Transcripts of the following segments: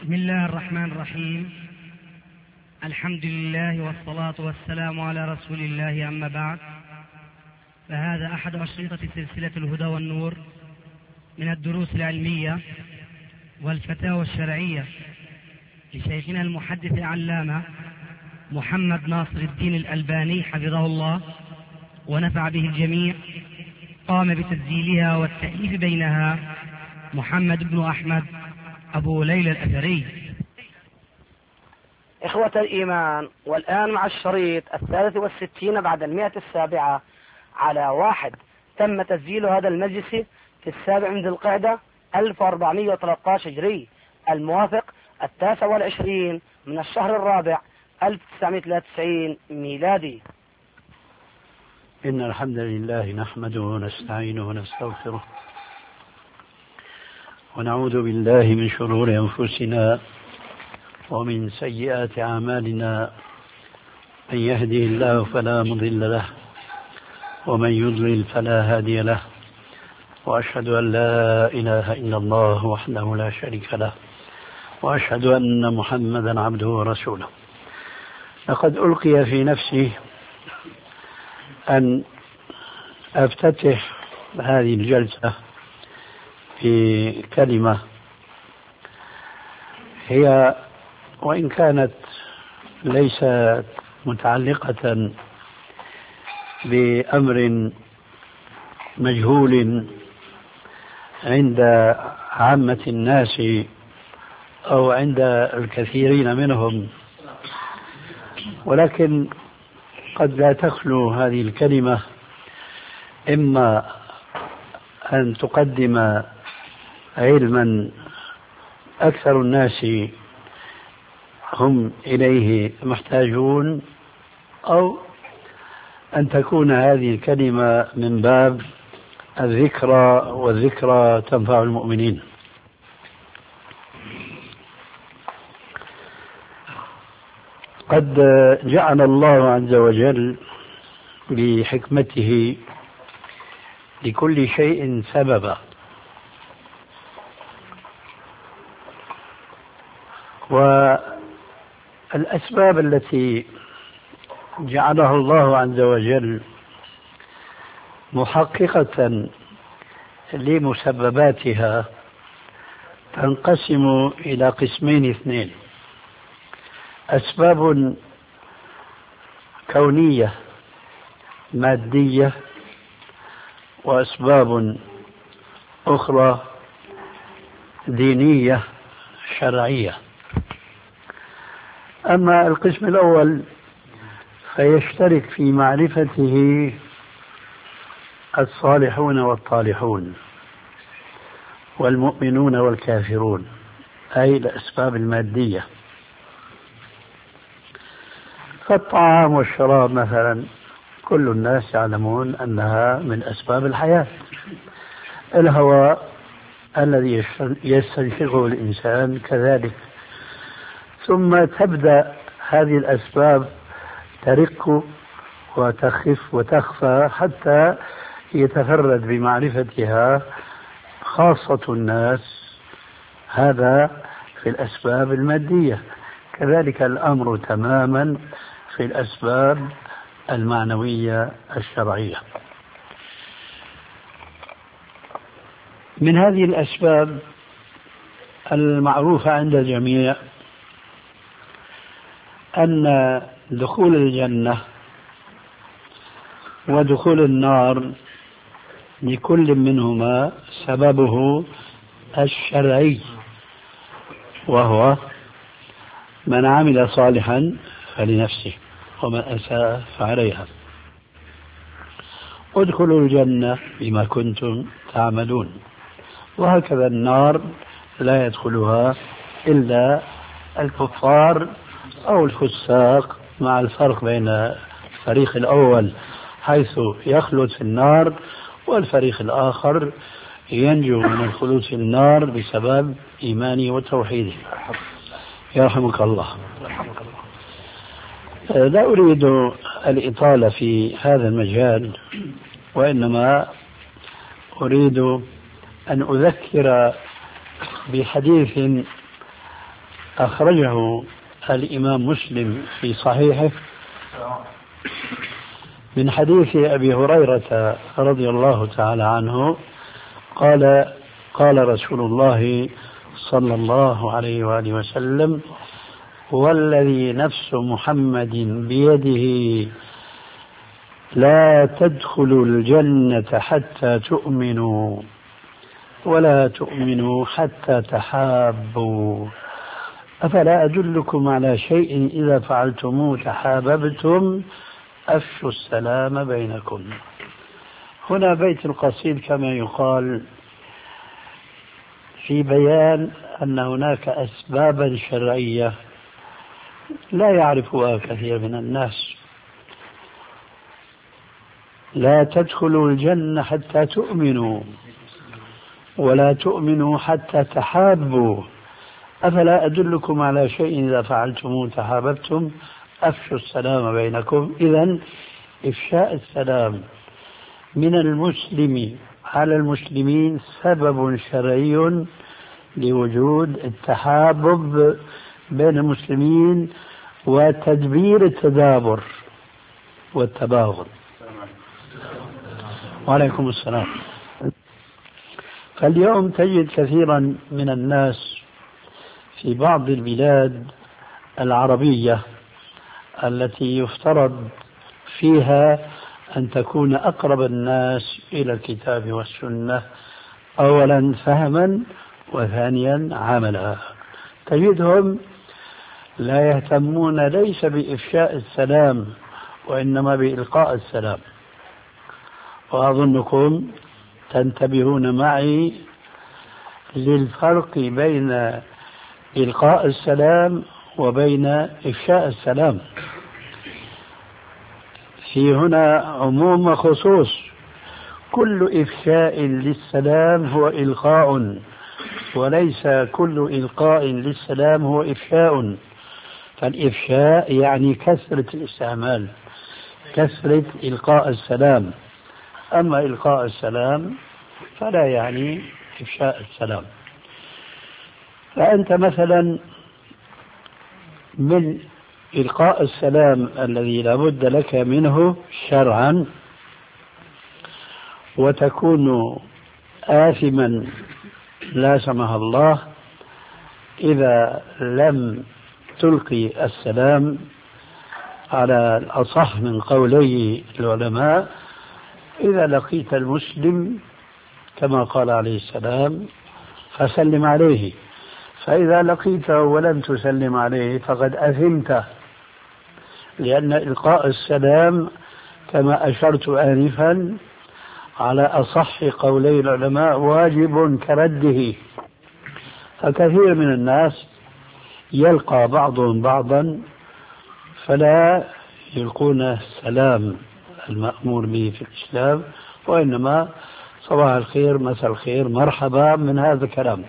بسم الله الرحمن الرحيم. الحمد لله والصلاة والسلام على رسول الله، أما بعد، فهذا أحد أشرطة سلسلة الهدى والنور من الدروس العلمية والفتاوى الشرعية لشيخنا المحدث العلامة محمد ناصر الدين الألباني حفظه الله ونفع به الجميع. قام بتسجيلها والتأليف بينها محمد بن أحمد أبو ليلى الأثري. إخوة الإيمان، والآن مع الشريط 63 بعد 107 على 1. تم تسجيل هذا المجلس في 7 ذي القعدة 1413 هجري، الموافق 29 من الشهر الرابع 1993 ميلادي. إن الحمد لله نحمده ونستعينه ونستغفره ونعوذ بالله من شرور أنفسنا ومن سيئات أعمالنا، من يهده الله فلا مضل له ومن يضلل فلا هادي له، وأشهد أن لا إله إلا الله وحده لا شريك له، وأشهد أن محمدا عبده ورسوله. لقد ألقي في نفسي أن أفتتح هذه الجلسة في كلمة هي وإن كانت ليست متعلقة بأمر مجهول عند عامة الناس أو عند الكثيرين منهم، ولكن قد لا تخلو هذه الكلمة إما أن تقدم علما أكثر الناس هم إليه محتاجون، أو أن تكون هذه الكلمة من باب الذكرى، والذكرى تنفع المؤمنين. قد جعل الله عز وجل بحكمته لكل شيء سببا، والأسباب التي جعلها الله عز وجل محققة لمسبباتها تنقسم إلى قسمين اثنين: أسباب كونية مادية، وأسباب أخرى دينية شرعية. أما القسم الأول فيشترك في معرفته الصالحون والطالحون والمؤمنون والكافرون، أي الأسباب المادية. فالطعام والشراب مثلا كل الناس يعلمون أنها من أسباب الحياة. الهواء الذي يستنشقه الإنسان كذلك. ثم تبدأ هذه الأسباب ترق وتخف وتخفى حتى يتفرد بمعرفتها خاصة الناس. هذا في الأسباب المادية. كذلك الأمر تماما في الأسباب المعنوية الشرعية. من هذه الأسباب المعروفة عند الجميع أن دخول الجنة ودخول النار لكل منهما سببه الشرعي، وهو من عمل صالحا فلنفسه ومن أساء فعليها. ادخلوا الجنة بما كنتم تعملون. وهكذا النار لا يدخلها إلا الكفار أو الفساق، مع الفرق بين الفريق الأول حيث يخلد في النار، والفريق الآخر ينجو من الخلود في النار بسبب إيمانه وتوحيده. يرحمك الله. لا أريد الإطالة في هذا المجال، وإنما أريد أن أذكر بحديث أخرجه الإمام مسلم في صحيحه من حديث أبي هريرة رضي الله تعالى عنه قال قال رسول الله صلى الله عليه وآله وسلم: والذي نفس محمد بيده لا تدخلوا الجنة حتى تؤمنوا ولا تؤمنوا حتى تحابوا، أفلا أدلكم على شيء إذا فعلتموه تحاببتم، أفشوا السلام بينكم. هنا بيت القصيد كما يقال في بيان أن هناك أسبابا شرعية لا يعرفها كثير من الناس. لا تدخلوا الجنة حتى تؤمنوا ولا تؤمنوا حتى تحابوا، أفلا أدلكم على شيء إذا فعلتموه تحاببتم، أفشوا السلام بينكم. إذن إفشاء السلام من المسلم على المسلمين سبب شرعي لوجود التحابب بين المسلمين وتدبير التدابر والتباغض. وعليكم السلام. فاليوم تجد كثيرا من الناس في بعض البلاد العربية التي يفترض فيها أن تكون أقرب الناس إلى الكتاب والسنة، أولا فهما وثانيا عملا، تجدهم لا يهتمون ليس بإفشاء السلام وإنما بإلقاء السلام. وأظنكم تنتبهون معي للفرق بين إلقاء السلام وبين إفشاء السلام. في هنا عموم وخصوص، كل إفشاء للسلام هو إلقاء، وليس كل إلقاء للسلام هو إفشاء. فالإفشاء يعني كثرة الاستعمال، كثرة إلقاء السلام، أما إلقاء السلام فلا يعني إفشاء السلام. فأنت مثلا من إلقاء السلام الذي لا بد لك منه شرعا وتكون آثما لا سمح الله إذا لم تلقي السلام على الأصح من قولي العلماء. إذا لقيت المسلم كما قال عليه السلام فسلم عليه، فإذا لقيته ولم تسلم عليه فقد أثمت، لأن إلقاء السلام كما أشرت آنفا على أصح قولي العلماء واجب كرده. فكثير من الناس يلقى بعضهم بعضا فلا يلقون السلام المأمور به في الإسلام، وإنما صباح الخير مساء الخير مرحبا من هذا الكلام.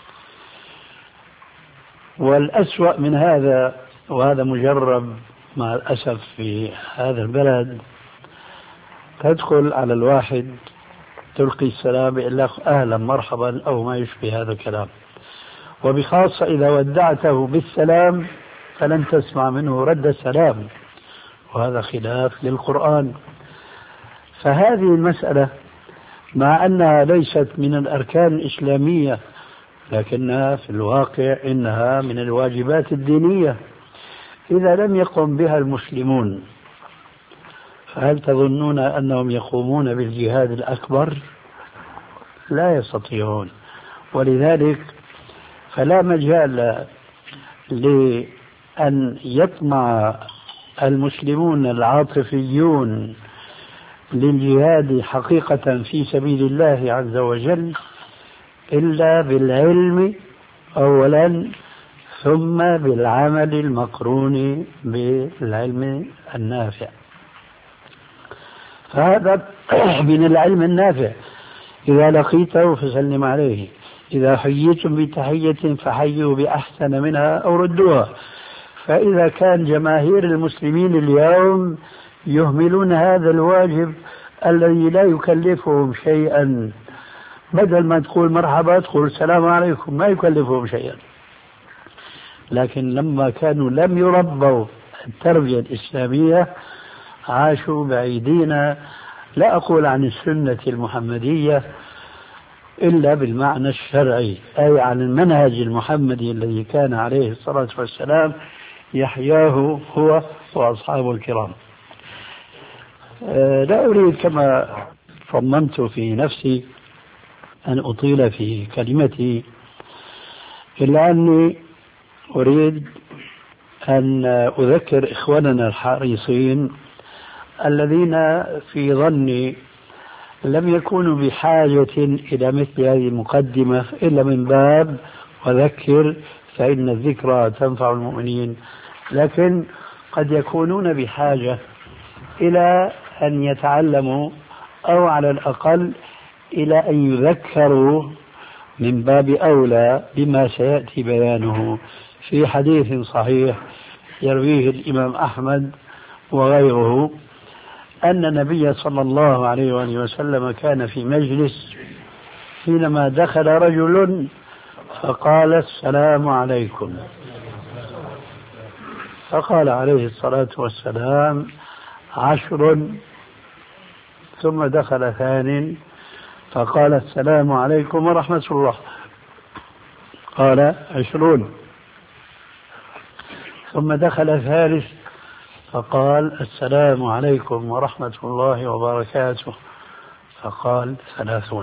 والأسوأ من هذا، وهذا مجرب مع الأسف في هذا البلد، تدخل على الواحد تلقي السلام يقول لك أهلا مرحبا أو ما يشبه هذا الكلام، وبخاصة إذا ودعته بالسلام فلن تسمع منه رد السلام، وهذا خلاف للقرآن. فهذه المسألة مع أنها ليست من الأركان الإسلامية لكنها في الواقع إنها من الواجبات الدينية. إذا لم يقم بها المسلمون فهل تظنون أنهم يقومون بالجهاد الأكبر؟ لا يستطيعون. ولذلك فلا مجال لأن يطمع المسلمون العاطفيون للجهاد حقيقة في سبيل الله عز وجل إلا بالعلم أولا ثم بالعمل المقرون بالعلم النافع. فهذا من العلم النافع. إذا لقيته فسلم عليه، إذا حييتم بتحية فحيوا بأحسن منها أو ردوها. فإذا كان جماهير المسلمين اليوم يهملون هذا الواجب الذي لا يكلفهم شيئا، بدل ما تقول مرحبا تقول السلام عليكم، ما يكلفهم شيئا. لكن لما كانوا لم يربوا التربية الإسلامية عاشوا بعيدين، لا أقول عن السنة المحمدية إلا بالمعنى الشرعي، أي عن المنهج المحمدي الذي كان عليه الصلاة والسلام يحياه هو وأصحابه الكرام. لا أريد كما صممت في نفسي أن أطيل في كلمتي، إلا أني أريد أن أذكر إخواننا الحريصين الذين في ظني لم يكونوا بحاجة إلى مثل هذه المقدمة إلا من باب وذكر فإن الذكرى تنفع المؤمنين، لكن قد يكونون بحاجة إلى أن يتعلموا أو على الأقل إلى أن يذكروا من باب أولى بما سيأتي بيانه في حديث صحيح يرويه الإمام أحمد وغيره أن النبي صلى الله عليه وآله وسلم كان في مجلس حينما دخل رجل فقال السلام عليكم، فقال عليه الصلاة والسلام 10، ثم دخل ثانٍ فقال السلام عليكم ورحمة الله، قال 20، ثم دخل ثالث فقال السلام عليكم ورحمة الله وبركاته، فقال 30.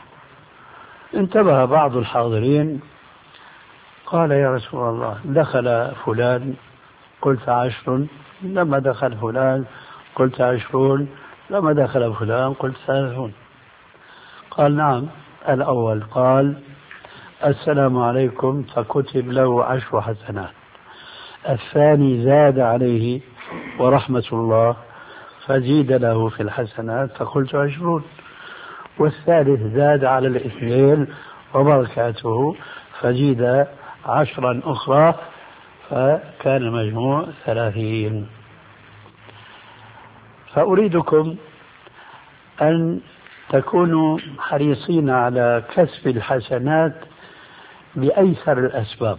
انتبه بعض الحاضرين قال يا رسول الله دخل فلان قلت 10، لما دخل فلان قلت 20، لما دخل فلان قلت 30. قال نعم، الأول قال السلام عليكم فكتب له 10 حسنات، الثاني زاد عليه ورحمة الله فزيد له في الحسنات فقلت 20، والثالث زاد على الاثنين وبركاته فزيد 10 أخرى فكان مجموع 30. فأريدكم أن تكونوا حريصين على كسب الحسنات بأيسر الأسباب.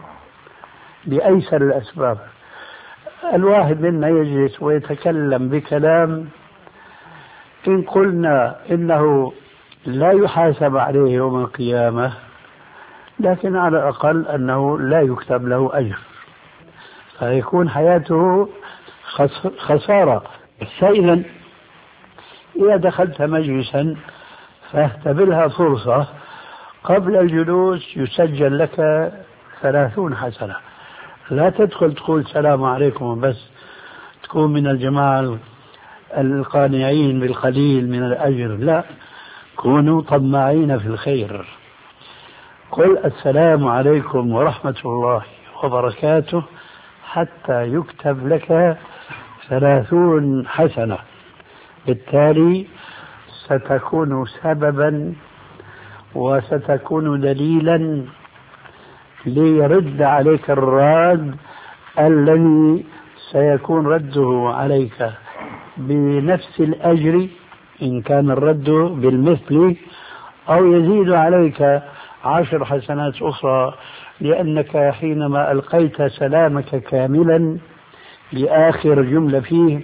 بأيسر الأسباب. الواحد منا يجلس ويتكلم بكلام إن قلنا إنه لا يحاسب عليه يوم القيامة، لكن على الأقل أنه لا يكتب له أجر، فيكون حياته خسارة. فإذا إذا دخلت مجلسا فاهتبلها فرصة، قبل الجلوس يسجل لك 30 حسنة. لا تدخل تقول السلام عليكم بس، تكون من الجماعة القانعين بالقليل من الأجر، لا، كونوا طماعين في الخير. قل السلام عليكم ورحمة الله وبركاته حتى يكتب لك 30 حسنة. بالتالي ستكون سببا وستكون دليلا ليرد عليك الراد الذي سيكون رده عليك بنفس الأجر إن كان الرد بالمثل، أو يزيد عليك 10 حسنات أخرى، لأنك حينما ألقيت سلامك كاملا لآخر جملة فيه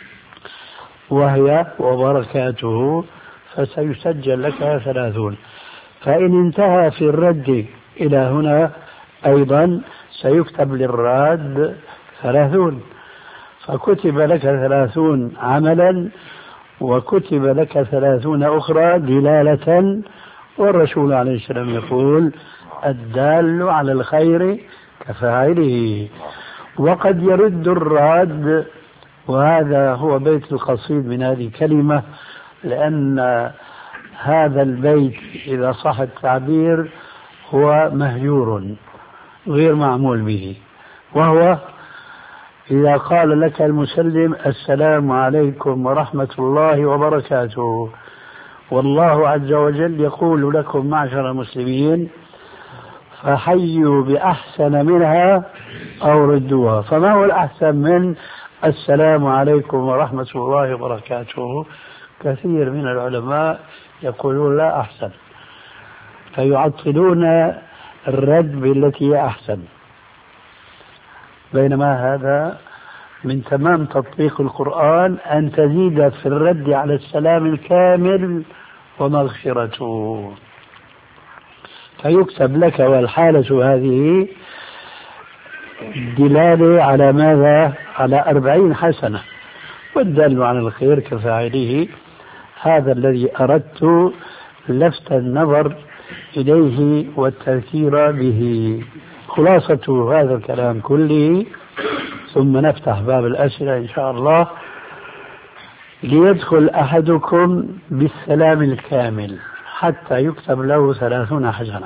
وهي وبركاته فسيسجل لك 30. فإن انتهى في الرد إلى هنا أيضا سيكتب للراد 30، فكتب لك 30 عملا وكتب لك 30 أخرى دلالة. والرسول عليه السلام يقول الدال على الخير كفاعله. وقد يرد الراد، وهذا هو بيت القصيد من هذه الكلمة، لأن هذا البيت إذا صح التعبير هو مهجور غير معمول به، وهو إذا قال لك المسلم السلام عليكم ورحمة الله وبركاته، والله عز وجل يقول لكم معشر المسلمين فحيوا بأحسن منها أو ردوها. فما هو الأحسن من السلام عليكم ورحمة الله وبركاته؟ كثير من العلماء يقولون لا أحسن، فيعطلون الرد بالتي هي أحسن. بينما هذا من تمام تطبيق القرآن أن تزيد في الرد على السلام الكامل ومغفرته، فيكتب لك والحالة هذه دلالة على ماذا؟ على 40 حسنة، والدل على الخير كفاعله. هذا الذي أردت لفت النظر إليه والتذكير به. خلاصة هذا الكلام كله، ثم نفتح باب الأسئلة إن شاء الله. ليدخل أحدكم بالسلام الكامل حتى يكتب له 30 حسنة،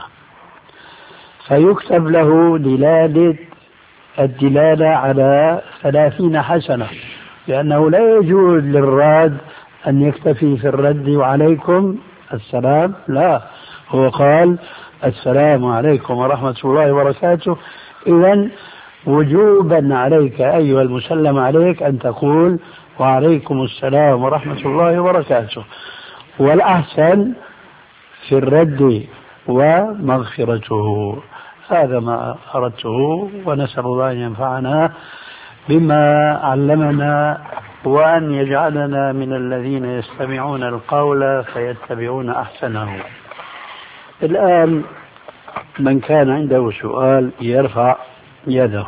فيكتب له الدلالة على 30 حسنة، لأنه لا يجوز للراد أن يكتفي في الرد وعليكم السلام، لا، هو قال السلام عليكم ورحمة الله وبركاته، إذن وجوبا عليك أيها المسلم عليك أن تقول وعليكم السلام ورحمة الله وبركاته، والأحسن في الرد ومغفرته. هذا ما أردته، ونسأل الله أن ينفعنا بما علمنا وأن يجعلنا من الذين يستمعون القول فيتبعون أحسنه. الآن من كان عنده سؤال يرفع يده.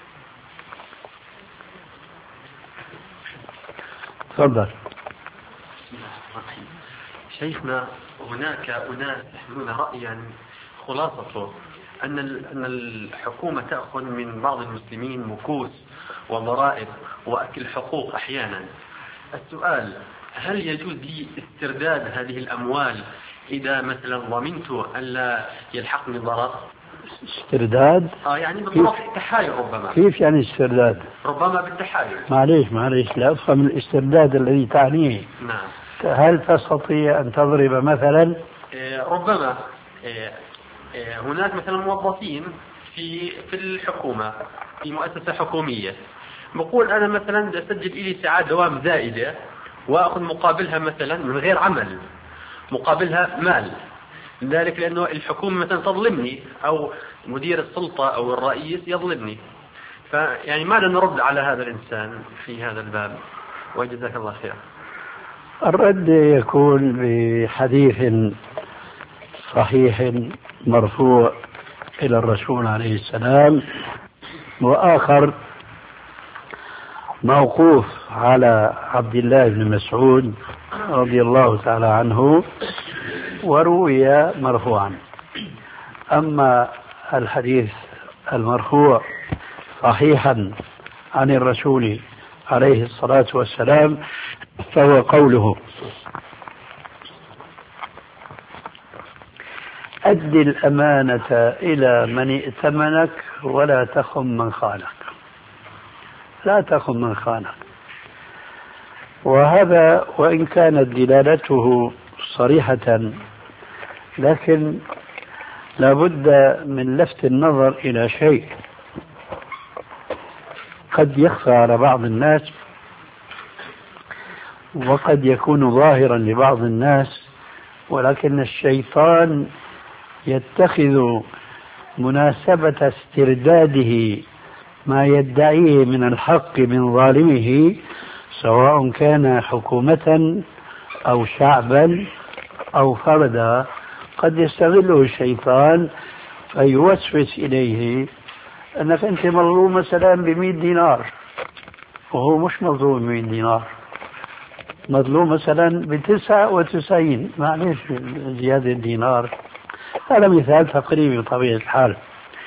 تفضل. شيخنا، هناك أناس يحملون رأيا خلاصته أن الحكومة تأخذ من بعض المسلمين مكوس وضرائب وأكل حقوق أحيانا. السؤال: هل يجوز لي استرداد هذه الأموال إذا مثلا ضمنت أن لا يلحقني ضرر؟ استرداد؟ يعني بالضبط التحايل. ربما. كيف يعني استرداد؟ ربما بالتحايل. معليش لا أفهم الاسترداد الذي تعنيه. نعم. هل تستطيع أن تضرب مثلا؟ ربما هناك مثلا موظفين في الحكومة في مؤسسة حكومية، بقول أنا مثلا أسجل إلي ساعات دوام زائدة وأخذ مقابلها مثلا من غير عمل، مقابلها مال، ذلك لأنه الحكومة مثلا تظلمني أو مدير السلطة أو الرئيس يظلمني. فيعني ماذا نرد على هذا الإنسان في هذا الباب؟ وجزاك الله خير. الرد يكون بحديث صحيح مرفوع إلى الرسول عليه السلام، وآخر موقوف على عبد الله بن مسعود رضي الله تعالى عنه، وروي مرفوعا. أما الحديث المرفوع صحيحا عن الرسول عليه الصلاة والسلام فهو قوله: أد الأمانة إلى من ائتمنك ولا تخن من خانك. لا تخن من خانك. وهذا وإن كانت دلالته صريحة، لكن لابد من لفت النظر إلى شيء قد يخفى على بعض الناس وقد يكون ظاهرا لبعض الناس، ولكن الشيطان يتخذ مناسبة استرداده ما يدعيه من الحق من ظالمه، سواء كان حكومة أو شعبا أو فردا، قد يستغله الشيطان فيوسوس إليه أنك أنت مظلوم مثلا ب100 دينار وهو مش مظلوم ب100 دينار، مظلوم مثلا ب99، معلش زيادة دينار. هذا مثال تقريبي بطبيعة الحال.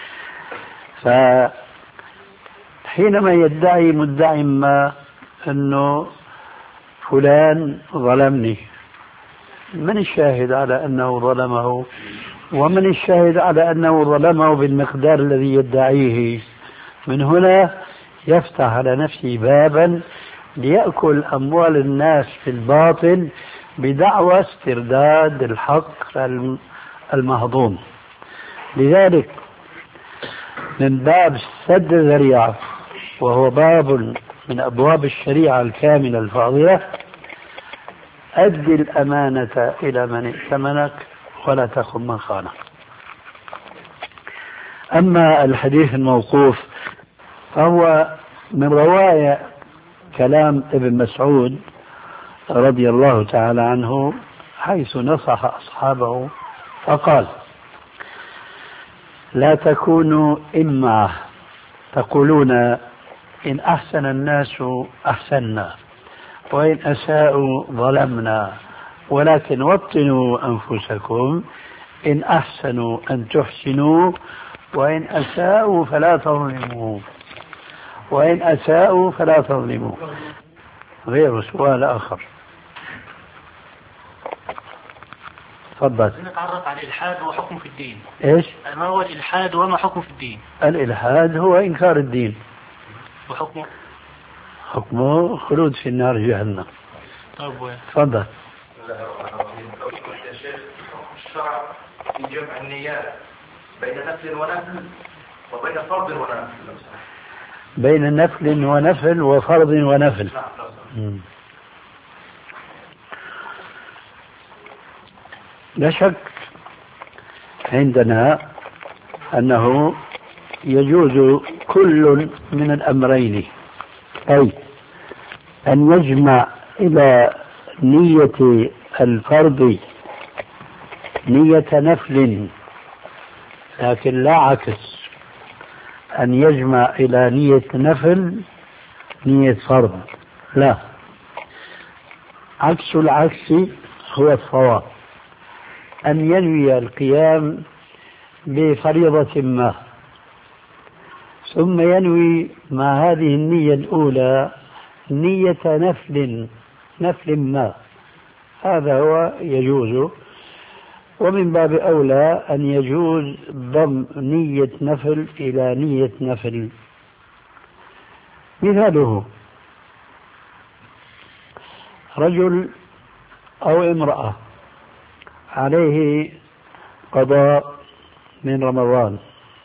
فحينما يدعي مدعي ما أنه فلان ظلمني، من الشاهد على أنه ظلمه؟ ومن الشاهد على أنه ظلمه بالمقدار الذي يدعيه؟ من هنا يفتح على نفسه بابا ليأكل أموال الناس في الباطل بدعوى استرداد الحق المهضوم. لذلك من باب سد الذريعة، وهو باب من أبواب الشريعة الكاملة الفاضلة: أد الأمانة إلى من ائتمنك ولا تخن من خانك. أما الحديث الموقوف فهو من رواية كلام ابن مسعود رضي الله تعالى عنه حيث نصح أصحابه فقال: لا تكونوا إمعة تقولون إن أحسن الناس أحسنا وإن أساءوا ظلمنا، ولكن وطنوا أنفسكم إن أحسنوا أن تحسنوا وإن أساءوا فلا تظلموا، وإن أساءوا فلا تظلموا. غير سؤال آخر. تفضل. نتعرف على الإلحاد وحكمه في الدين. إيش؟ ما هو الإلحاد وما حكمه في الدين؟ الإلحاد هو إنكار الدين. وحكمه؟ حكمه خلود في النار جهنم. طيب تفضل. الشرع في جمع النيات بين نفل ونفل وبين فرض ونفل. بين نفل ونفل وفرض ونفل. لا شك عندنا أنه يجوز كل من الأمرين، أي أن يجمع إلى نية الفرض نية نفل، لكن لا عكس، أن يجمع إلى نية نفل نية فرض، لا، عكس العكس هو الصواب، أن ينوي القيام بفريضة ما ثم ينوي مع هذه النية الأولى نية نفل ما، هذا هو يجوز. ومن باب أولى أن يجوز ضم نية نفل إلى نية نفل. مثاله رجل أو امرأة عليه قضاء من رمضان،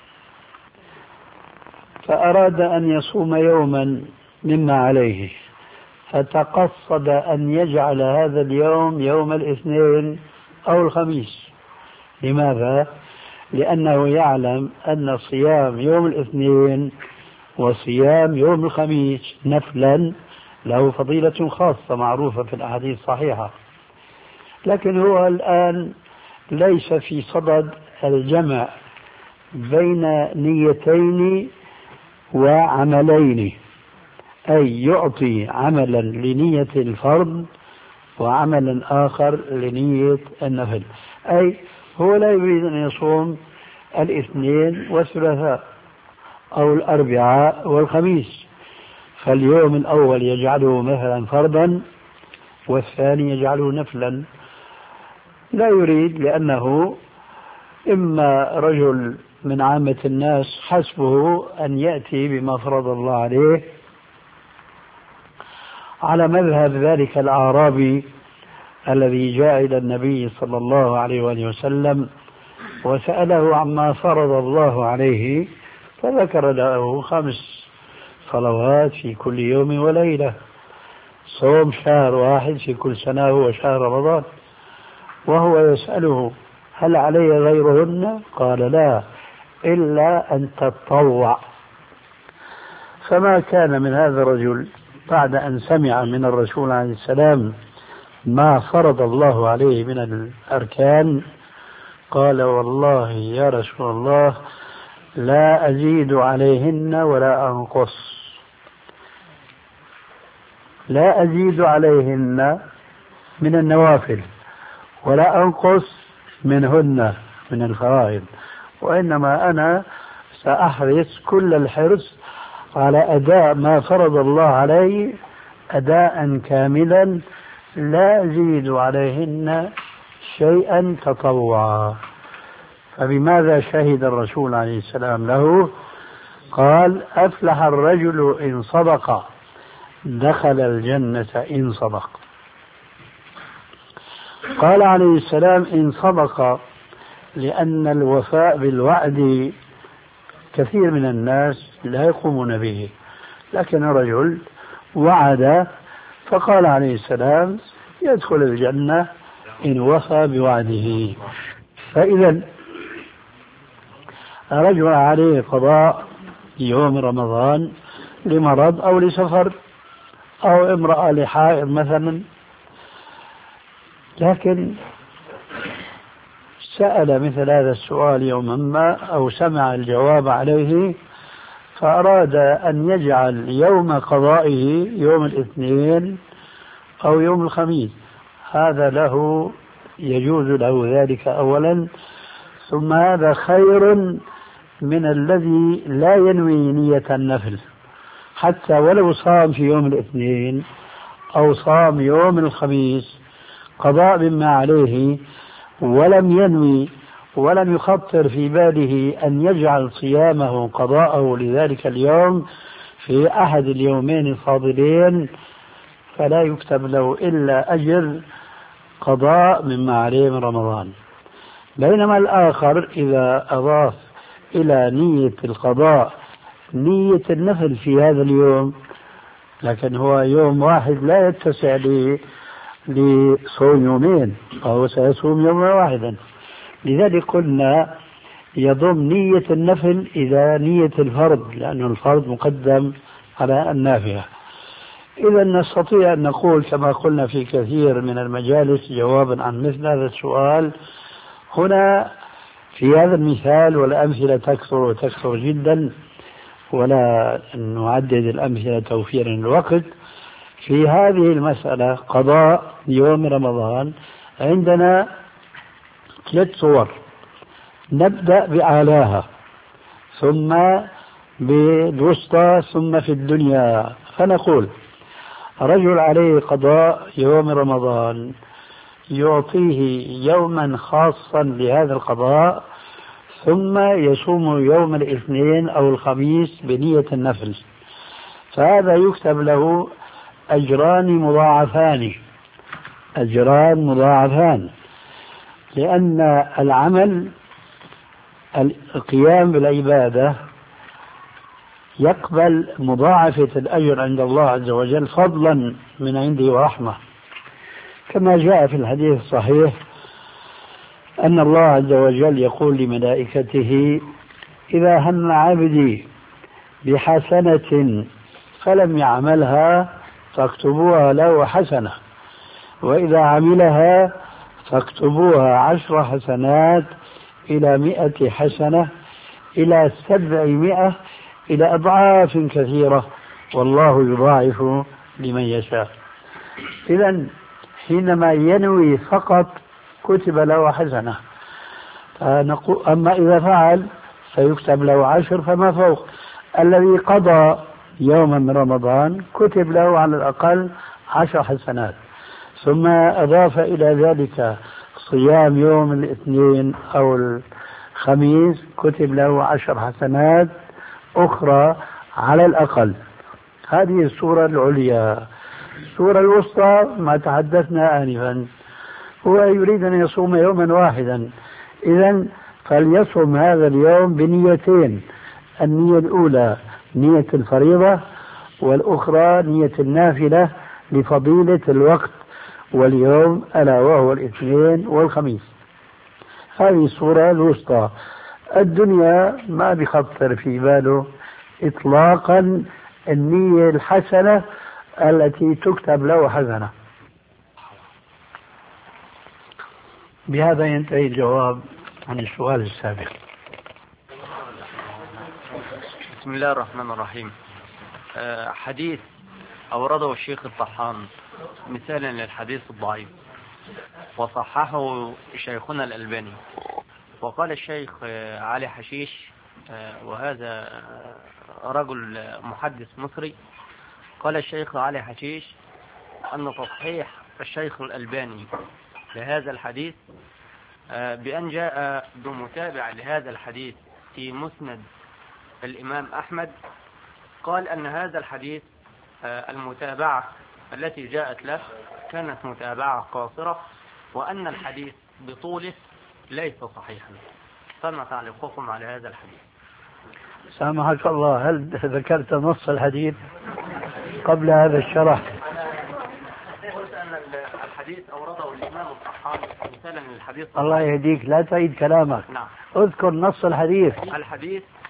فأراد أن يصوم يوما مما عليه، فتقصد أن يجعل هذا اليوم يوم الاثنين أو الخميس. لماذا؟ لأنه يعلم أن صيام يوم الاثنين وصيام يوم الخميس نفلا له فضيلة خاصة معروفة في الأحاديث الصحيحة، لكن هو الآن ليس في صدد الجمع بين نيتين وعملين، أي يعطي عملا لنية الفرض وعملا آخر لنية النفل، أي هو لا يريد أن يصوم الاثنين والثلاثاء أو الأربعاء والخميس، فاليوم الأول يجعله مثلا فرضا والثاني يجعله نفلا، لا يريد، لأنه إما رجل من عامة الناس حسبه أن يأتي بما فرض الله عليه، على مذهب ذلك الأعرابي الذي جاء إلى النبي صلى الله عليه وآله وسلم وسأله عما فرض الله عليه، فذكر له 5 صلوات في كل يوم وليلة، صوم شهر واحد في كل سنة هو شهر رمضان، وهو يسأله هل علي غيرهن؟ قال لا، إلا أن تتطوع. فما كان من هذا الرجل بعد أن سمع من الرسول عليه السلام ما فرض الله عليه من الأركان قال والله يا رسول الله لا أزيد عليهن ولا أنقص، لا أزيد عليهن من النوافل ولا أنقص منهن من الفرائض، وإنما أنا سأحرص كل الحرص على أداء ما فرض الله علي أداء كاملا لا أزيد عليهن شيئا تطوعا. فبماذا شهد الرسول عليه السلام له؟ قال أفلح الرجل إن صدق دخل الجنة إن صدق. قال عليه السلام إن صدق لأن الوفاء بالوعد كثير من الناس لا يقومون به، لكن الرجل وعد فقال عليه السلام يدخل الجنة إن وفى بوعده. فإذا رجل عليه قضاء يوم رمضان لمرض أو لسفر أو امرأة لحائض مثلا. لكن سأل مثل هذا السؤال يوما ما أو سمع الجواب عليه فأراد أن يجعل يوم قضائه يوم الاثنين أو يوم الخميس. هذا له يجوز له ذلك أولا، ثم هذا خير من الذي لا ينوي نية النفل، حتى ولو صام في يوم الاثنين أو صام يوم الخميس قضاء مما عليه ولم ينوي ولم يخطر في باله أن يجعل صيامه قضاءه لذلك اليوم في أحد اليومين الفاضلين، فلا يكتب له إلا أجر قضاء مما عليه من رمضان. بينما الآخر إذا أضاف إلى نية القضاء نية النفل في هذا اليوم، لكن هو يوم واحد لا يتسع لصوم يومين، فهو سيصوم يوما واحدا. لذلك قلنا يضم نية النفل إلى نية الفرض، لأن الفرض مقدم على النافلة. إذا نستطيع أن نقول كما قلنا في كثير من المجالس جوابا عن مثل هذا السؤال، هنا في هذا المثال، والأمثلة تكثر وتكثر جدا ولا نعدد الأمثلة توفيرا للوقت، في هذه المسألة قضاء يوم رمضان عندنا 3 صور. نبدأ بأعلاها ثم بالوسطى ثم في الدنيا. فنقول رجل عليه قضاء يوم رمضان يعطيه يوما خاصا لهذا القضاء، ثم يصوم يوم الاثنين أو الخميس بنية النفل، فهذا يكتب له أجران مضاعفان، لأن العمل القيام بالعبادة يقبل مضاعفة الأجر عند الله عز وجل فضلا من عنده ورحمة، كما جاء في الحديث الصحيح أن الله عز وجل يقول لملائكته: إذا هم عبدي بحسنة فلم يعملها فاكتبوها له حسنة، وإذا عملها فاكتبوها 10 حسنات إلى 100 حسنة إلى 700 إلى أضعاف كثيرة، والله يضاعف لمن يشاء. إذن حينما ينوي فقط كتب له حسنة، أما إذا فعل فيكتب له 10 فما فوق. الذي قضى يوما من رمضان كتب له على الأقل 10 حسنات، ثم أضاف إلى ذلك صيام يوم الاثنين أو الخميس كتب له 10 حسنات أخرى على الأقل. هذه الصورة العليا. الصورة الوسطى ما تحدثنا آنفا، هو يريد أن يصوم يوما واحدا، إذن فليصوم هذا اليوم بنيتين: النية الأولى نية الفريضة، والأخرى نية النافلة لفضيلة الوقت واليوم ألا وهو الاثنين والخميس. هذه الصورة الوسطى. الدنيا ما بخطر في باله إطلاقا النية الحسنة التي تكتب له حسنة. بهذا ينتهي الجواب عن السؤال السابق. بسم الله الرحمن الرحيم. حديث أورده الشيخ الطحان مثالا للحديث الضعيف، وصححه شيخنا الألباني. وقال الشيخ علي حشيش، وهذا رجل محدث مصري، قال الشيخ علي حشيش أن تصحيح الشيخ الألباني لهذا الحديث بأن جاء بمتابع لهذا الحديث في مسند الإمام أحمد، قال أن هذا الحديث المتابعة التي جاءت له كانت متابعة قاصرة، وأن الحديث بطوله ليس صحيحا. فما تعليقكم على هذا الحديث؟ سامحك الله، هل ذكرت نص الحديث قبل هذا الشرح؟ قلت أن الحديث أورده الإمام الطحان مثالا للحديث. الله يهديك، لا تعيد كلامك. نعم. اذكر نص الحديث. الحديث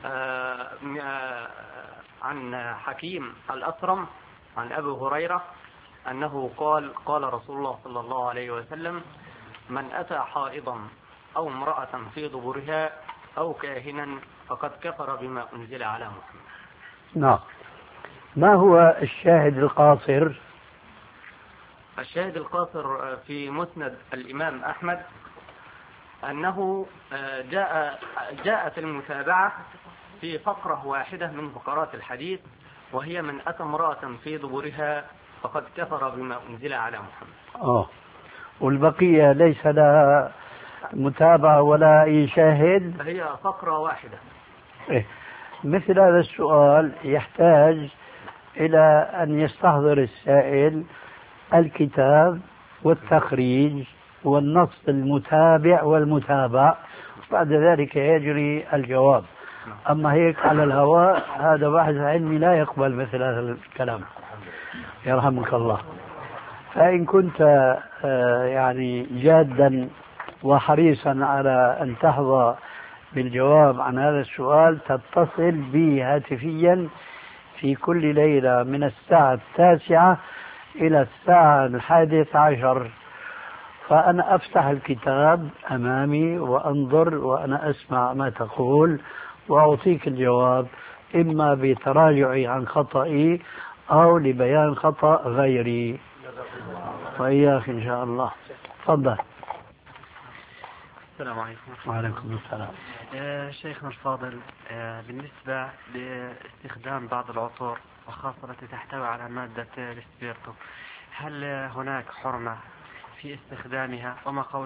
عن حكيم الأسرم عن أبي هريرة أنه قال رسول الله صلى الله عليه وسلم: من أتى حائضا أو امرأة في دبرها أو كاهنا فقد كفر بما أنزل على محمد. نعم. ما هو الشاهد القاصر؟ الشاهد القاصر في مسند الإمام أحمد أنه جاءت المتابعة في فقرة واحدة من فقرات الحديث، وهي: من أتى امرأة في دبرها فقد كفر بما أنزل على محمد. والبقية ليس لها متابعة ولا أي شاهد؟ هي فقرة واحدة. مثل هذا السؤال يحتاج إلى أن يستحضر السائل الكتاب والتخريج والنص المتابع والمتابع، بعد ذلك يجري الجواب. أما هيك على الهواء هذا باحث علمي لا يقبل مثل هذا الكلام، يرحمك الله. فإن كنت يعني جادا وحريصا على أن تحظى بالجواب عن هذا السؤال، تتصل بي هاتفيا في كل ليلة من الساعة 9 إلى الساعة 11، فأنا أفتح الكتاب أمامي وأنظر وأنا أسمع ما تقول وأعطيك الجواب، إما بتراجعي عن خطئي أو لبيان خطأ غيري. وإياك إن شاء الله. تفضل. السلام عليكم. وعليكم السلام. شيخنا الفاضل، بالنسبة لاستخدام بعض العطور وخاصة التي تحتوي على مادة الاسبيرتو، هل هناك حرمة في استخدامها؟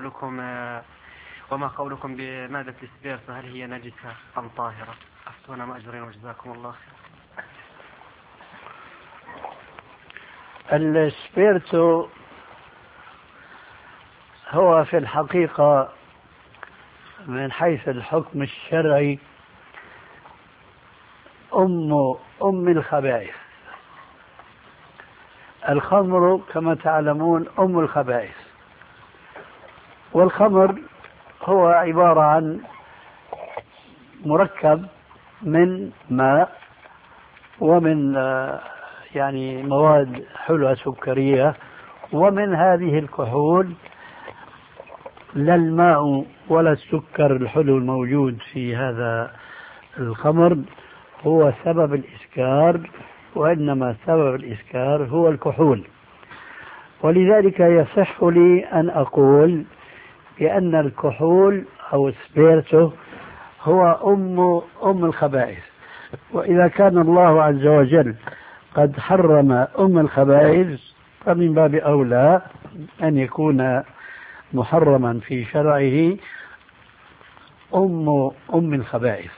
وما قولكم بمادة الاسبيرتو، هل هي نجسة أم طاهرة؟ أفتونا مأجورين وجزاكم الله خير. الاسبيرتو هو في الحقيقة من حيث الحكم الشرعي أم الخبائث. الخمر كما تعلمون أم الخبائث، والخمر هو عبارة عن مركب من ماء ومن يعني مواد حلوة سكرية، ومن هذه الكحول لا الماء ولا السكر الحلو الموجود في هذا الخمر هو سبب الإسكار، وإنما سبب الإسكار هو الكحول. ولذلك يصح لي أن أقول بأن الكحول أو السبيرتو هو أم الخبائث. وإذا كان الله عز وجل قد حرم أم الخبائث فمن باب أولى أن يكون محرما في شرعه أم الخبائث.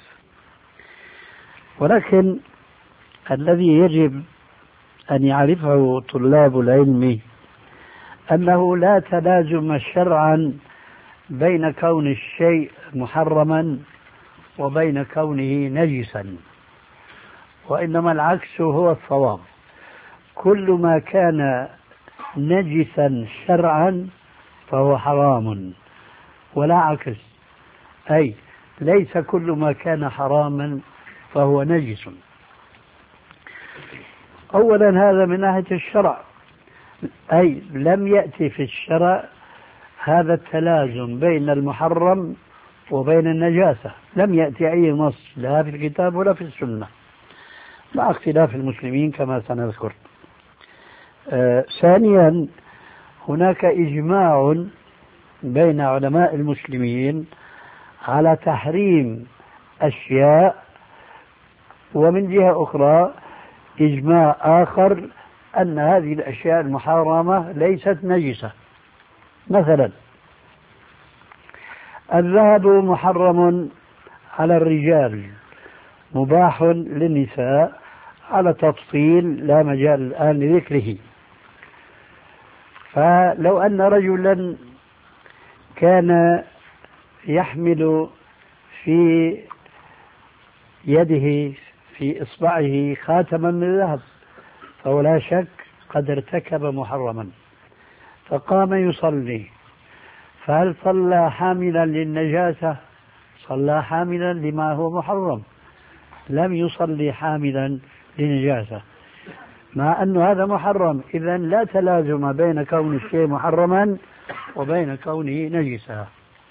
ولكن الذي يجب أن يعرفه طلاب العلم أنه لا تلازم شرعا بين كون الشيء محرما وبين كونه نجسا، وإنما العكس هو الصواب. كل ما كان نجسا شرعا فهو حرام، ولا عكس، أي ليس كل ما كان حراما فهو نجس. أولا هذا من ناحية الشرع، أي لم يأتي في الشرع هذا التلازم بين المحرم وبين النجاسة، لم يأتي أي نص لا في الكتاب ولا في السنة، مع اختلاف المسلمين كما سنذكر. ثانيا هناك إجماع بين علماء المسلمين على تحريم أشياء، ومن جهة أخرى إجماع آخر أن هذه الأشياء المحرمة ليست نجسة. مثلا الذهب محرم على الرجال، مباح للنساء على تفصيل لا مجال الآن لذكره. فلو أن رجلا كان يحمل في يده في إصبعه خاتما من ذهب فهو لا شك قد ارتكب محرما، فقام يصلي، فهل صلى حاملا للنجاسة؟ صلى حاملا لما هو محرم، لم يصلي حاملا لنجاسة، مع أن هذا محرم. إذا لا تلازم بين كون الشيء محرما وبين كونه نجسا.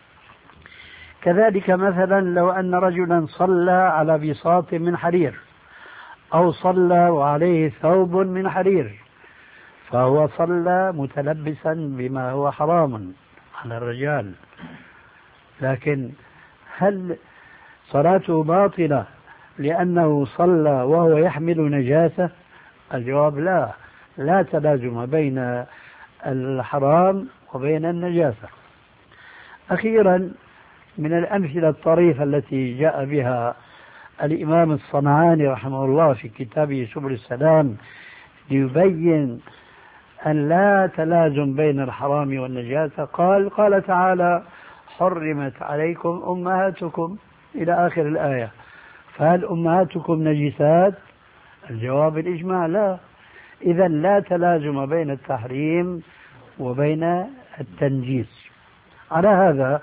كذلك مثلا لو أن رجلا صلى على بساط من حرير أو صلى وعليه ثوب من حرير، فهو صلى متلبسا بما هو حرام على الرجال، لكن هل صلاته باطلة لأنه صلى وهو يحمل نجاسة؟ الجواب لا، لا تلازم بين الحرام وبين النجاسة. أخيرا من الأمثلة الطريفة التي جاء بها الإمام الصنعاني رحمه الله في كتابه سبل السلام ليبين أن لا تلازم بين الحرام والنجاسة، قال تعالى: حرمت عليكم أمهاتكم إلى آخر الآية. فهل أمهاتكم نجسات؟ الجواب الإجماع لا. إذا لا تلازم بين التحريم وبين التنجيس. على هذا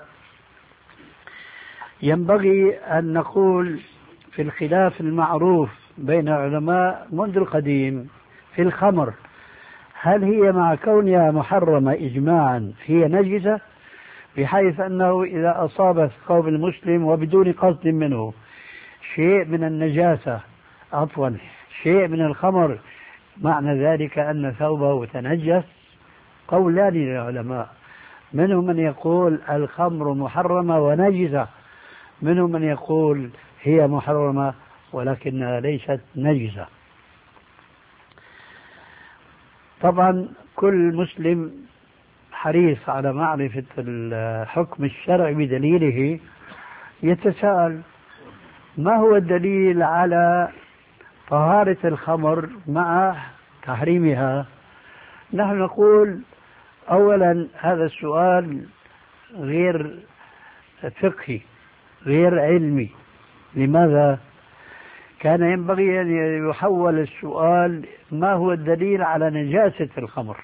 ينبغي أن نقول في الخلاف المعروف بين العلماء منذ القديم في الخمر، هل هي مع كونها محرمة إجماعا هي نجسة، بحيث أنه إذا أصاب ثوب المسلم وبدون قصد منه شيء من النجاسة شيء من الخمر، معنى ذلك أن ثوبه تنجس؟ قولان للعلماء، منهم من يقول الخمر محرمة ونجسة، منهم من يقول هي محرمة ولكنها ليست نجسة. طبعا كل مسلم حريص على معرفة الحكم الشرعي بدليله، يتساءل: ما هو الدليل على طهارة الخمر مع تحريمها؟ نحن نقول أولا هذا السؤال غير فقهي غير علمي. لماذا؟ كان ينبغي أن يحول السؤال: ما هو الدليل على نجاسة الخمر؟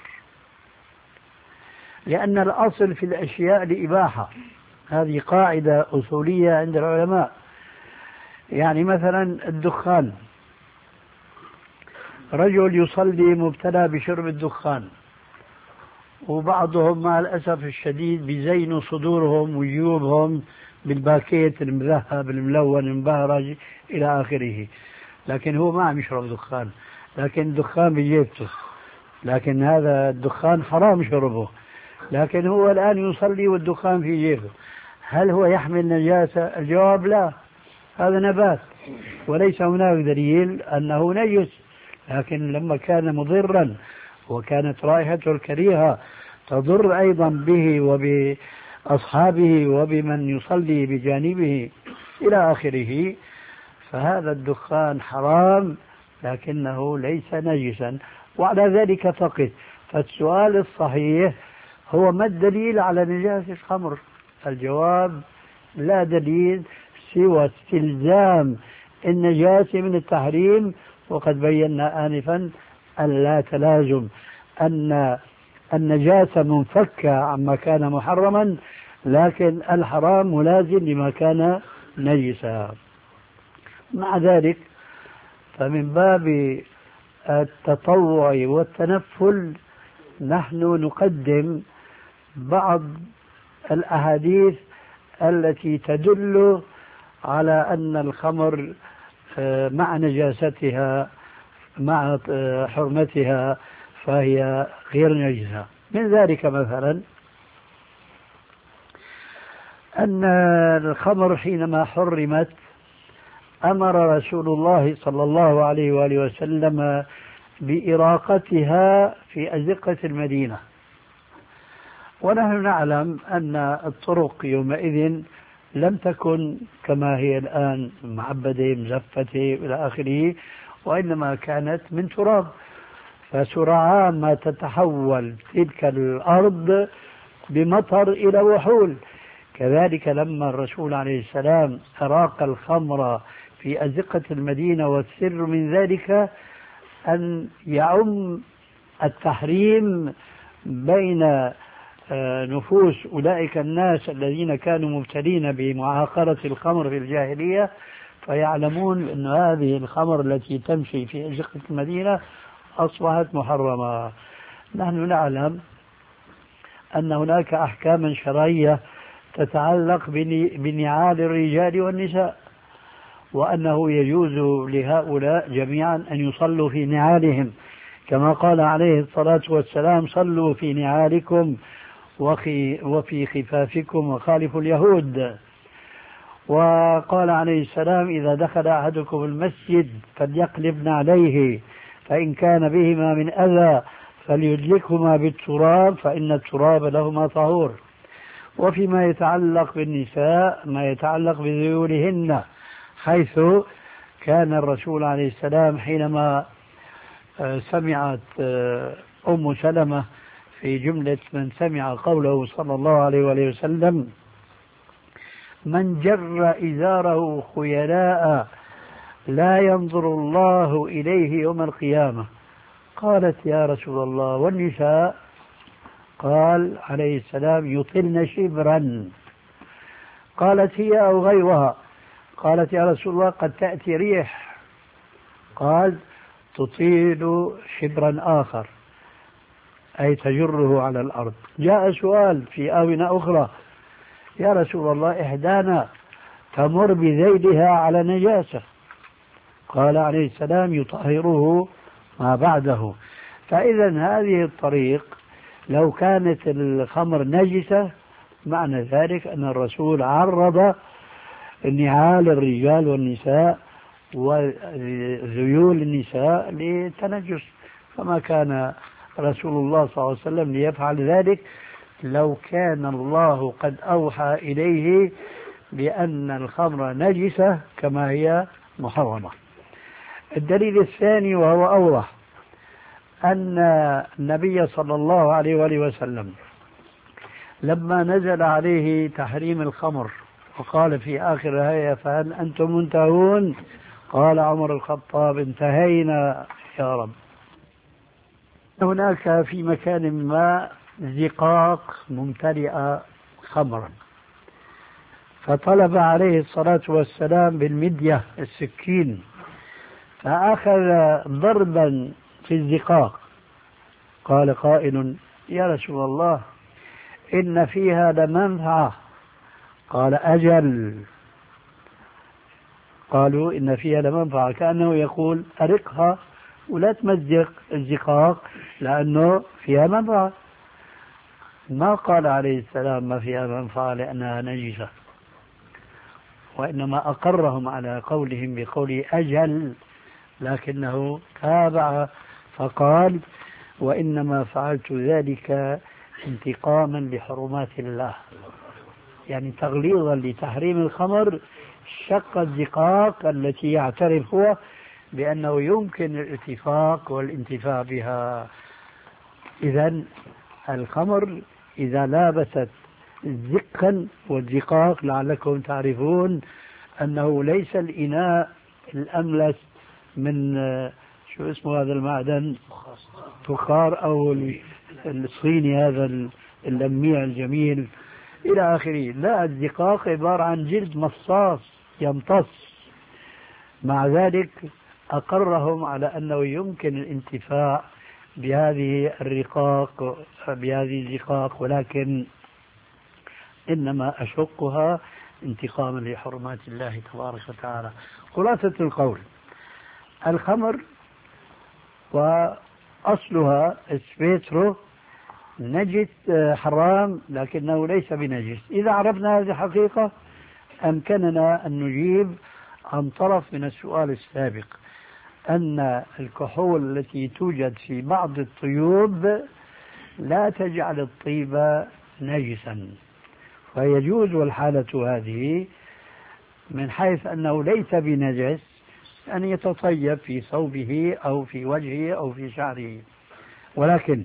لأن الأصل في الأشياء الإباحة، هذه قاعدة أصولية عند العلماء. يعني مثلا الدخان، رجل يصلي مبتلى بشرب الدخان، وبعضهم مع الأسف الشديد بيزينوا صدورهم وجيوبهم بالباكيت المذهب الملون المبهرج إلى آخره، لكن هو ما عم يشرب دخان، لكن الدخان بجيبته، لكن هذا الدخان حرام شربه، لكن هو الآن يصلي والدخان في جيبه. هل هو يحمل نجاسة؟ الجواب لا، هذا نبات وليس هناك دليل أنه نجس، لكن لما كان مضرا وكانت رائحته الكريهة تضر أيضا به وبأصحابه وبمن يصلي بجانبه إلى آخره، فهذا الدخان حرام لكنه ليس نجسا، وعلى ذلك فقط. فالسؤال الصحيح هو: ما الدليل على نجاسة الخمر؟ الجواب: لا دليل سوى استلزام النجاسة من التحريم، وقد بينا آنفا أن لا تلازم، أن النجاسة منفكة عما كان محرما، لكن الحرام ملازم لما كان نجسا. مع ذلك فمن باب التطوع والتنفل نحن نقدم بعض الأحاديث التي تدل على أن الخمر مع نجاستها مع حرمتها فهي غير نجسة. من ذلك مثلا أن الخمر حينما حرمت أمر رسول الله صلى الله عليه وآله وسلم بإراقتها في أزقة المدينة، ونحن نعلم أن الطرق يومئذ لم تكن كما هي الآن معبدة مزفتة إلى آخره، وإنما كانت من تراب، فسرعان ما تتحول تلك الأرض بمطر إلى وحول. كذلك لما الرسول عليه السلام أراق الخمر في أزقة المدينة، والسر من ذلك أن يعم التحريم بين نفوس أولئك الناس الذين كانوا مبتلين بمعاقرة الخمر في الجاهلية، فيعلمون أن هذه الخمر التي تمشي في أزقة المدينة أصبحت محرمة. نحن نعلم أن هناك أحكاما شرعية تتعلق بنعال الرجال والنساء، وأنه يجوز لهؤلاء جميعا أن يصلوا في نعالهم، كما قال عليه الصلاة والسلام: صلوا في نعالكم وفي خفافكم وخالفوا اليهود. وقال عليه السلام: إذا دخل أحدكم المسجد فليقلب نعليه، فإن كان بهما من أذى فليدلكهما بالتراب فإن التراب لهما طهور. وفيما يتعلق بالنساء ما يتعلق بذيولهن، حيث كان الرسول عليه السلام حينما سمعت أم سلمة في جملة من سمع قوله صلى الله عليه وآله وسلم: من جر إزاره خيلاء لا ينظر الله إليه يوم القيامة. قالت: يا رسول الله والنساء؟ قال عليه السلام: يطلن شبرا. قالت: هي أو غيرها؟ قالت: يا رسول الله قد تأتي ريح. قال: تطيل شبرا آخر، أي تجره على الأرض. جاء سؤال في آونة أخرى: يا رسول الله إحدانا تمر بذيلها على نجاسة. قال عليه السلام: يطهره ما بعده. فإذا هذه الطريق لو كانت الخمر نجسة معنى ذلك أن الرسول عرض نعال الرجال والنساء وذيول النساء للتنجس، فما كان رسول الله صلى الله عليه وسلم ليفعل ذلك لو كان الله قد أوحى إليه بأن الخمر نجسة كما هي محرمة. الدليل الثاني وهو أوضح أن النبي صلى الله عليه وآله وسلم لما نزل عليه تحريم الخمر وقال في آخر الآية: فهل أنتم منتهون؟ قال عمر الخطاب: انتهينا يا رب. هناك في مكان ما زقاق ممتلئة خمرا، فطلب عليه الصلاة والسلام بالمدية السكين، فأخذ ضربا في الزقاق. قال قائل: يا رسول الله إن فيها لمنفعة. قال: أجل. قالوا: إن فيها لمنفعة، كأنه يقول: أرقها ولا تمزق الزقاق لأنه فيها منفعة. ما قال عليه السلام ما فيها منفعة لأنها نجسة، وإنما أقرهم على قولهم بقول أجل، لكنه تابع فقال: وإنما فعلت ذلك انتقاما لحرمات الله، يعني تغليظا لتحريم الخمر شق الزقاق التي يعترف هو بأنه يمكن الاتفاق والانتفاع بها. إذن الخمر إذا لابست زقا، والزقاق لعلكم تعرفون أنه ليس الإناء الأملس من شو اسمه هذا المعدن، فخار، أو الصيني هذا اللميع الجميل إلى آخره. لا، الزقاق عبارة عن جلد مصاص يمتص. مع ذلك أقرهم على أنه يمكن الانتفاع بهذه الرقاق بهذه الزقاق، ولكن إنما أشقها انتقاما لحرمات الله تبارك وتعالى. خلاصة القول: الخمر وأصلها اسبيترو نجس حرام لكنه ليس بنجس. إذا عرفنا هذه الحقيقة أمكننا أن نجيب عن طرف من السؤال السابق، أن الكحول التي توجد في بعض الطيوب لا تجعل الطيب نجسا، فيجوز الحالة هذه من حيث أنه ليس بنجس أن يتطيب في ثوبه أو في وجهه أو في شعره. ولكن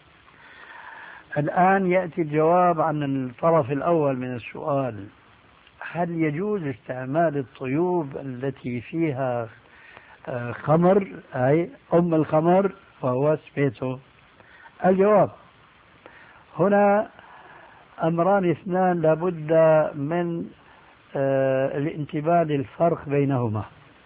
الآن يأتي الجواب عن الطرف الأول من السؤال: هل يجوز استعمال الطيوب التي فيها خمر، أي أم الخمر وهو سبيتو؟ الجواب: هنا أمران اثنان لابد من الانتباه للفرق بينهما.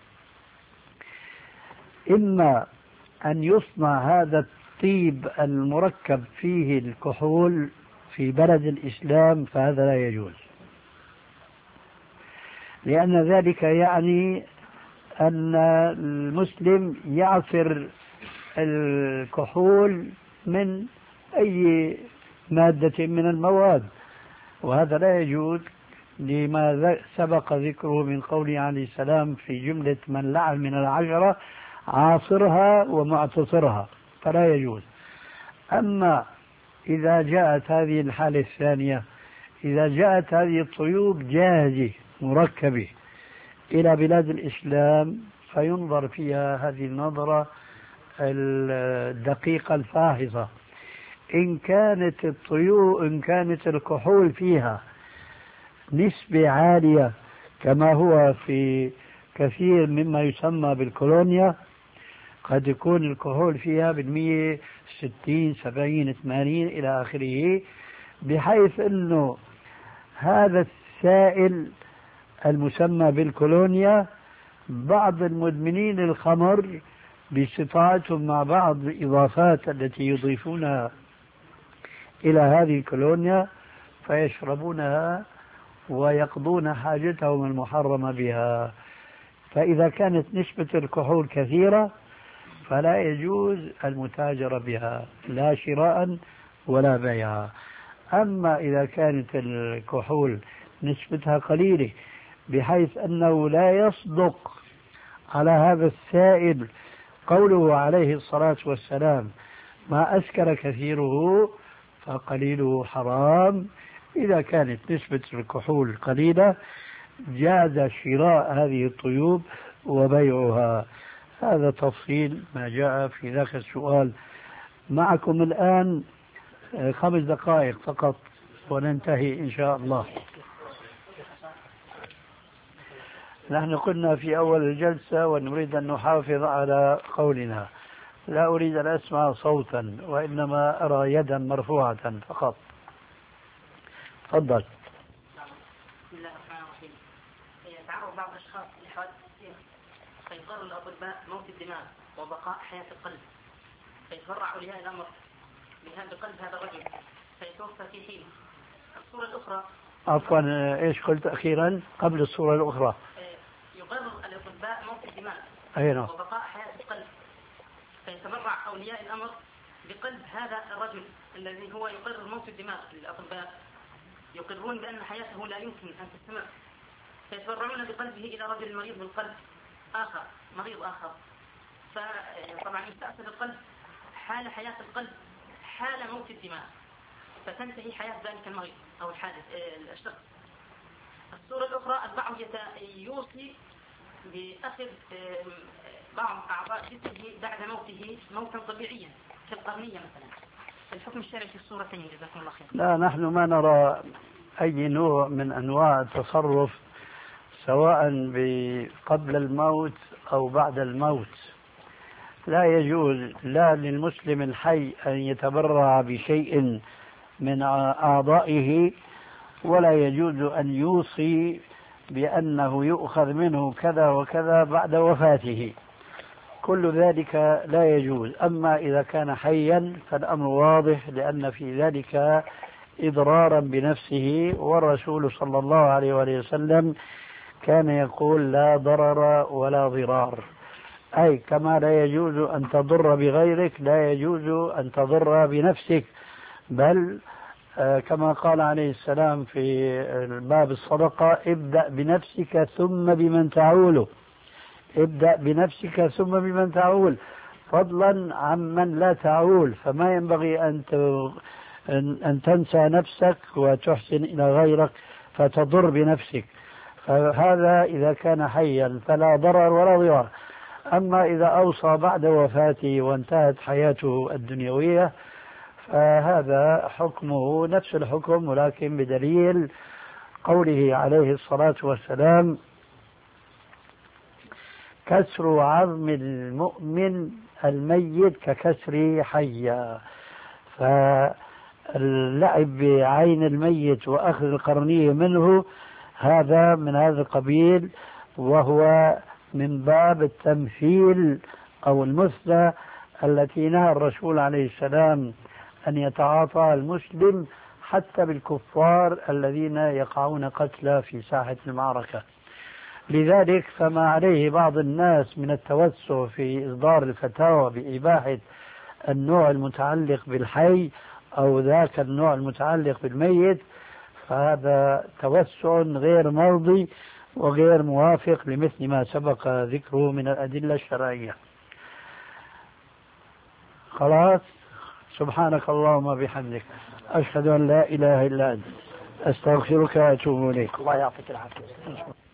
إما أن يصنع هذا الطيب المركب فيه الكحول في بلد الإسلام فهذا لا يجوز، لأن ذلك يعني أن المسلم يعصر الكحول من أي مادة من المواد، وهذا لا يجوز لما سبق ذكره من قوله عليه السلام في جملة من لعن من العشرة عاصرها ومعتصرها، فلا يجوز. أما إذا جاءت هذه الحالة الثانية، إذا جاءت هذه الطيوب جاهزة مركبة إلى بلاد الإسلام فينظر فيها هذه النظرة الدقيقة الفاحصة. إن كانت الكحول فيها نسبة عالية كما هو في كثير مما يسمى بالكولونيا، قد يكون الكحول فيها بالمية 60 70 80 إلى آخره، بحيث أنه هذا السائل المسمى بالكولونيا بعض المدمنين الخمر باستطاعتهم مع بعض الإضافات التي يضيفونها إلى هذه الكولونيا فيشربونها ويقضون حاجتهم المحرمة بها. فإذا كانت نسبة الكحول كثيرة فلا يجوز المتاجرة بها لا شراء ولا بيعا. أما إذا كانت الكحول نسبتها قليلة بحيث أنه لا يصدق على هذا السائل قوله عليه الصلاة والسلام ما أسكر كثيره فقليله حرام، إذا كانت نسبة الكحول قليلة جاز شراء هذه الطيوب وبيعها. هذا تفصيل ما جاء في ذاك السؤال. معكم الآن 5 دقائق فقط وننتهي إن شاء الله. نحن قلنا في أول الجلسة ونريد أن نحافظ على قولنا، لا أريد أن أسمع صوتا وإنما أرى يدا مرفوعة فقط. تفضل. بسم الله الرحمن الرحيم. يتعرض بعض الأشخاص لحوادث كثيرة فيقرر الأطباء موت الدماغ وبقاء حياة القلب، فيتبرع أولياء الأمر بقلب هذا الرجل فيتوفى في حين. الصورة الأخرى عفوا إيش قلت أخيرا قبل الصورة الأخرى؟ يقرر الأطباء موت الدماغ أيوة. وبقاء حياة القلب فيتبرع أولياء الأمر بقلب هذا الرجل الذي هو يقرر موت الدماغ. الأطباء يقرون بأن حياته لا يمكن أن تستمر، فيتبرعون بقلبه إلى رجل مريض بالقلب آخر، مريض آخر. فطبعا يستأصل القلب حال حياة القلب حال موت الدماغ، فتنتهي حياة ذلك المريض أو الحادث الشخص. الصورة الأخرى البعض يوصي بأخذ بعض أعضاء جسده بعد موته موتا طبيعيا كالقرنية مثلا. الحكم الشرعي في الصورتين جزاكم الله خير. لا، نحن ما نرى أي نوع من أنواع التصرف سواء قبل الموت أو بعد الموت. لا يجوز لا للمسلم الحي أن يتبرع بشيء من أعضائه، ولا يجوز أن يوصي بأنه يؤخذ منه كذا وكذا بعد وفاته. كل ذلك لا يجوز. أما إذا كان حيا فالأمر واضح، لأن في ذلك إضرارا بنفسه، والرسول صلى الله عليه وسلم كان يقول لا ضرر ولا ضرار، أي كما لا يجوز أن تضر بغيرك لا يجوز أن تضر بنفسك، بل كما قال عليه السلام في باب الصدقة ابدأ بنفسك ثم بمن تعوله. ابدأ بنفسك ثم بمن تعول، فضلا عمن لا تعول. فما ينبغي أن تنسى نفسك وتحسن إلى غيرك فتضر بنفسك. فهذا إذا كان حيا فلا ضرر ولا ضرار. أما إذا أوصى بعد وفاته وانتهت حياته الدنيوية فهذا حكمه نفس الحكم، ولكن بدليل قوله عليه الصلاة والسلام كسر عظم المؤمن الميت ككسر حيا. فاللعب بعين الميت وأخذ القرنية منه هذا من هذا القبيل، وهو من باب التمثيل أو المثلى التي نهى الرسول عليه السلام أن يتعاطى المسلم حتى بالكفار الذين يقعون قتلى في ساحة المعركة. لذلك فما عليه بعض الناس من التوسع في إصدار الفتاوى بإباحة النوع المتعلق بالحي أو ذاك النوع المتعلق بالميت، فهذا توسع غير مرضي وغير موافق لمثل ما سبق ذكره من الأدلة الشرعية. خلاص، سبحانك اللهم وبحمدك، أشهد أن لا إله إلا أنت، أستغفرك وأتوب إليك. الله يعطيك العافية.